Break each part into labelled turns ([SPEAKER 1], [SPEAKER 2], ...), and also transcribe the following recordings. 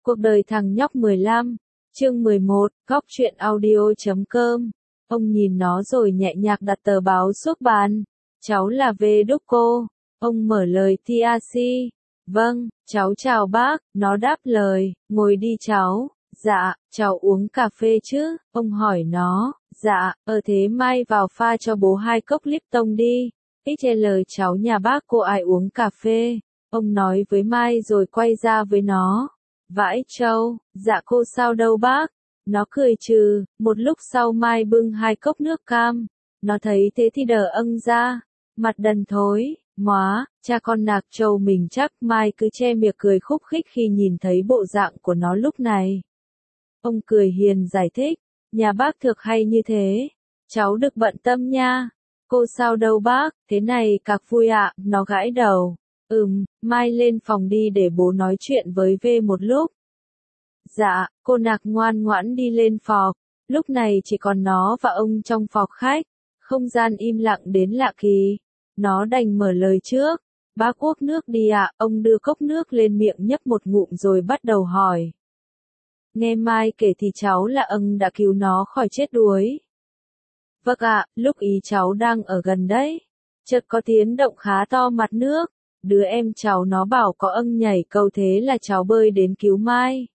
[SPEAKER 1] Cuộc đời thằng nhóc 15, chương 11, góc truyện audio.com. Ông nhìn nó rồi nhẹ nhàng đặt tờ báo xuống bàn. Cháu là về đúc cô. Ông mở lời TRC. Vâng, cháu chào bác, nó đáp lời, ngồi đi cháu. Dạ, cháu uống cà phê chứ? Ông hỏi nó. Dạ, thế mai vào pha cho bố 2 cốc Lipton đi. XL cháu nhà bác cô ai uống cà phê. Ông nói với Mai rồi quay ra với nó. Vãi trâu, dạ cô sao đâu bác. Nó cười trừ, một lúc sau Mai bưng 2 cốc nước cam. Nó thấy thế thì đờ âng ra. Mặt đần thối, móa, cha con nạc trâu mình chắc. Mai cứ che miệng cười khúc khích khi nhìn thấy bộ dạng của nó lúc này. Ông cười hiền giải thích, nhà bác thực hay như thế. Cháu đừng bận tâm nha. Cô sao đâu bác, thế này cạc vui ạ, nó gãi đầu. Mai lên phòng đi để bố nói chuyện với V một lúc. Dạ, cô nạc ngoan ngoãn đi lên phòng. Lúc này chỉ còn nó và ông trong phòng khách. Không gian im lặng đến lạ kỳ. Nó đành mở lời trước. Bác uống nước đi ạ. Ông đưa cốc nước lên miệng nhấp một ngụm rồi bắt đầu hỏi. Nghe Mai kể thì cháu là đã cứu nó khỏi chết đuối. Vâng ạ, lúc ý cháu đang ở gần đấy. Chợt có tiếng động khá to mặt nước. Đứa em cháu nó bảo có nhảy cầu thế là cháu bơi đến cứu Mai.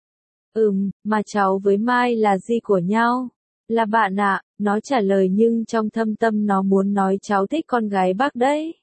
[SPEAKER 1] Mà cháu với Mai là gì của nhau? Là bạn ạ, nó trả lời nhưng trong thâm tâm nó muốn nói cháu thích con gái bác đấy.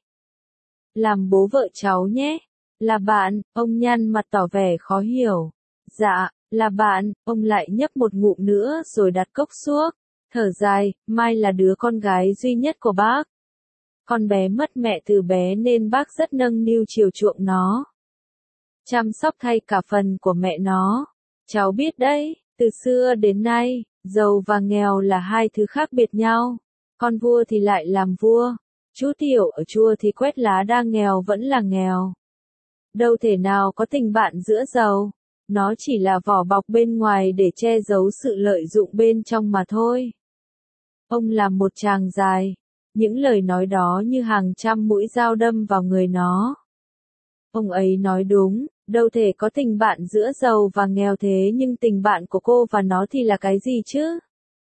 [SPEAKER 1] Làm bố vợ cháu nhé. Là bạn, ông nhăn mặt tỏ vẻ khó hiểu. Dạ, là bạn, ông lại nhấp một ngụm nữa rồi đặt cốc xuống. Thở dài, Mai là đứa con gái duy nhất của bác. Con bé mất mẹ từ bé nên bác rất nâng niu chiều chuộng nó. Chăm sóc thay cả phần của mẹ nó. Cháu biết đấy, từ xưa đến nay, giàu và nghèo là hai thứ khác biệt nhau. Con vua thì lại làm vua. Chú tiểu ở chùa thì quét lá đang nghèo vẫn là nghèo. Đâu thể nào có tình bạn giữa giàu. Nó chỉ là vỏ bọc bên ngoài để che giấu sự lợi dụng bên trong mà thôi. Ông là một chàng dài. Những lời nói đó như hàng trăm mũi dao đâm vào người nó. Ông ấy nói đúng, đâu thể có tình bạn giữa giàu và nghèo thế nhưng tình bạn của cô và nó thì là cái gì chứ?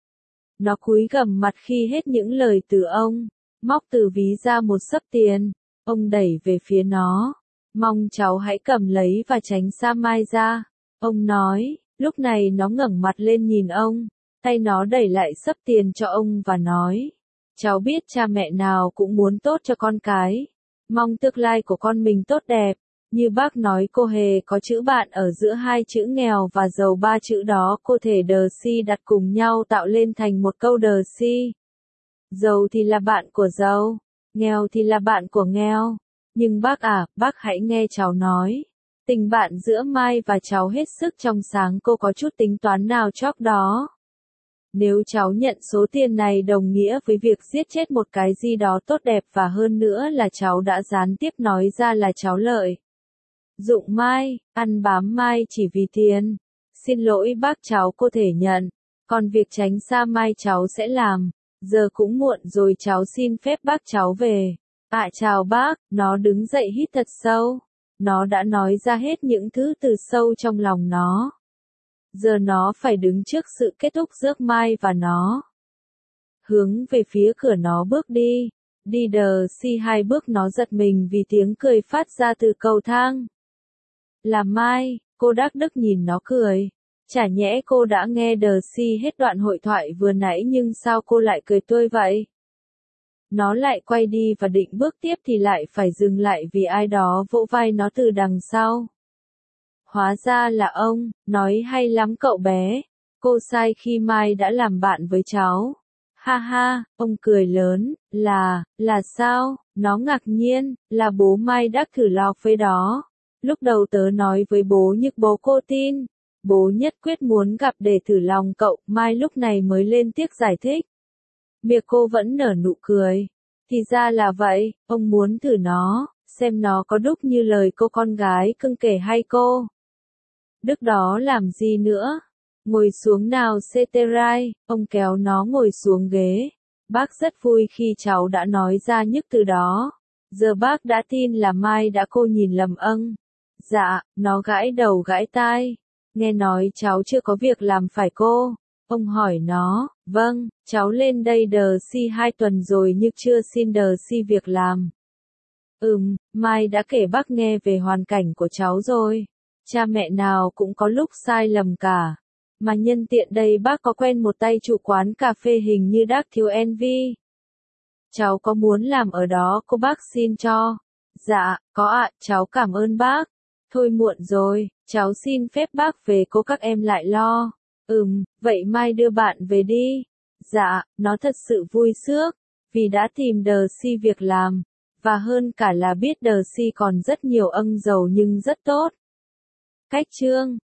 [SPEAKER 1] Nó cúi gằm mặt khi hết những lời từ ông, móc từ ví ra một xấp tiền, ông đẩy về phía nó. Mong cháu hãy cầm lấy và tránh xa Mai ra. Ông nói, lúc này nó ngẩng mặt lên nhìn ông, tay nó đẩy lại xấp tiền cho ông và nói. Cháu biết cha mẹ nào cũng muốn tốt cho con cái. Mong tương lai của con mình tốt đẹp. Như bác nói cô hề có chữ bạn ở giữa hai chữ nghèo và giàu, 3 chữ đó cô thể đờ si đặt cùng nhau tạo lên thành một câu đờ si. Giàu thì là bạn của giàu, nghèo thì là bạn của nghèo. Nhưng bác hãy nghe cháu nói. Tình bạn giữa Mai và cháu hết sức trong sáng, cô có chút tính toán nào chóc đó. Nếu cháu nhận số tiền này đồng nghĩa với việc giết chết một cái gì đó tốt đẹp và hơn nữa là cháu đã gián tiếp nói ra là cháu lợi dụng Mai, ăn bám Mai chỉ vì tiền. Xin lỗi bác, cháu có thể nhận. Còn việc tránh xa Mai cháu sẽ làm. Giờ cũng muộn rồi, cháu xin phép bác cháu về. Chào bác. Nó đứng dậy hít thật sâu. Nó đã nói ra hết những thứ từ sâu trong lòng nó. Giờ nó phải đứng trước sự kết thúc giữa Mai và nó. Hướng về phía cửa nó bước đi. Đi đờ si 2 bước, nó giật mình vì tiếng cười phát ra từ cầu thang. Là Mai, cô đắc đức nhìn nó cười. Chả nhẽ cô đã nghe đờ si hết đoạn hội thoại vừa nãy nhưng sao cô lại cười tươi vậy? Nó lại quay đi và định bước tiếp thì lại phải dừng lại vì ai đó vỗ vai nó từ đằng sau. Hóa ra là ông, nói hay lắm cậu bé. Cô sai khi Mai đã làm bạn với cháu. Ha ha, ông cười lớn, là sao? Nó ngạc nhiên, là bố Mai đã thử lọc với đó. Lúc đầu tớ nói với bố nhưng bố cô tin. Bố nhất quyết muốn gặp để thử lòng cậu. Mai lúc này mới lên tiếc giải thích. Miệng cô vẫn nở nụ cười. Thì ra là vậy, ông muốn thử nó, xem nó có đúc như lời cô con gái cưng kể hay cô. Đức đó làm gì nữa? Ngồi xuống nào Ceterai, ông kéo nó ngồi xuống ghế. Bác rất vui khi cháu đã nói ra những từ đó. Giờ bác đã tin là Mai đã cô nhìn lầm Dạ, nó gãi đầu gãi tai. Nghe nói cháu chưa có việc làm phải cô? Ông hỏi nó, vâng, cháu lên đây đờ si 2 tuần rồi nhưng chưa xin đờ si việc làm. Mai đã kể bác nghe về hoàn cảnh của cháu rồi. Cha mẹ nào cũng có lúc sai lầm cả. Mà nhân tiện đây bác có quen một tay chủ quán cà phê hình như Đắc Thiếu Envy. Cháu có muốn làm ở đó cô bác xin cho? Dạ, có ạ, cháu cảm ơn bác. Thôi muộn rồi, cháu xin phép bác về cô các em lại lo. Vậy mai đưa bạn về đi. Dạ, nó thật sự vui sướng, vì đã tìm đờ si việc làm. Và hơn cả là biết đờ si còn rất nhiều ân giàu nhưng rất tốt. Cách chương